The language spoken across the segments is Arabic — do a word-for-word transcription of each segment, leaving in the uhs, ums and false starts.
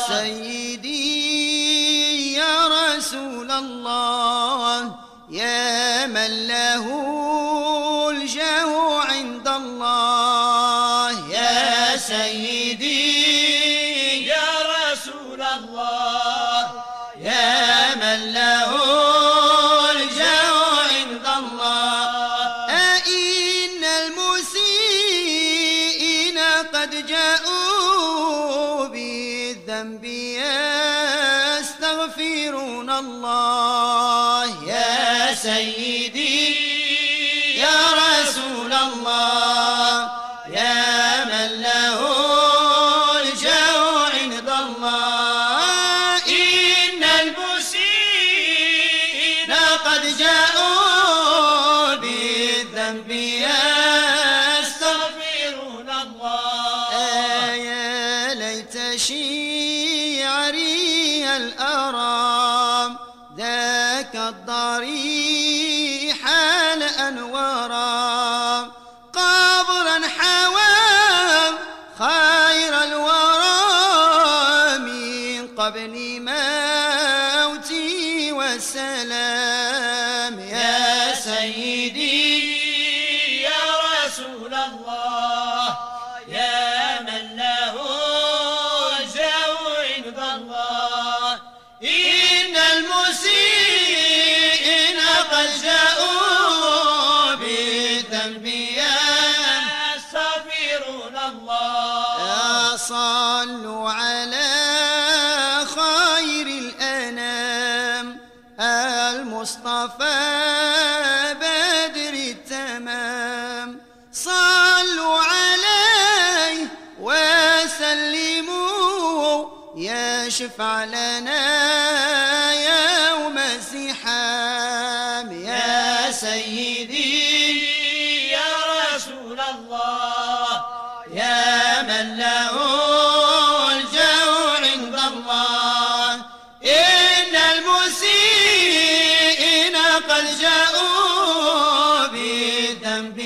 سيدي يا رسول الله يا من له الجاه عند الله. يا سيدي يا رسول الله يا من له الجاه عند الله. أئن المسيئين قد جاءوا بالذنب يستغفرون الله. يا سيدي يا رسول الله يا من له الجاه عند الله. إن المسيئين قد جاءوا بالذنب يستغفرون الله. يا ليت شعري الأرام ذاك الضريح الأنوارا قبرا حوام خير الورى من قبل موتي والسلام. يا سيدي يا رسول الله يا من له الجاه عند الله. إن المسيئين قد جاءوا بالذنب يستغفرون الله. صلوا على خير الأنام المصطفى بدر التمام. صلوا عليه وسلموا يشفع لنا يوم الزحام. يا سيدي يا رسول الله يا من له الجاه عند الله. إن المسيئين قد جاءوا بالذنب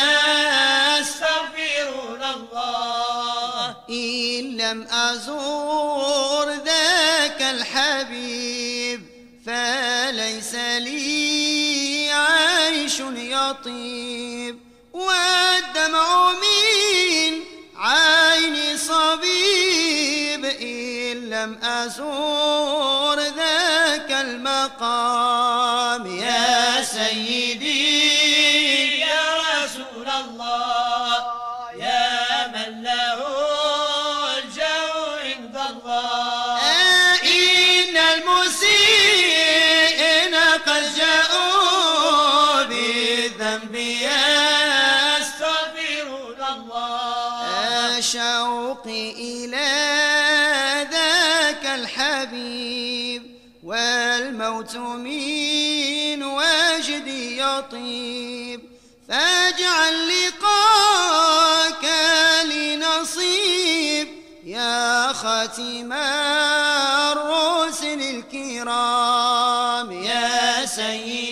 يستغفرون الله. إن لم أزور ذاك الحبيب فليس لي عيش يطيب والدمع من عيني صبيب. إن لم أزور ذاك المقام. يا سيدي يا رسول الله يا من له الجاه عند الله. إن المسيئين قد جاءوا بالذنب يستغفرون الله. شوقي إلى ذاك الحبيب والموت من وجدي يطيب. فاجعل لقاك لنصيب يا خاتم الرسل الكرام. يا سيدي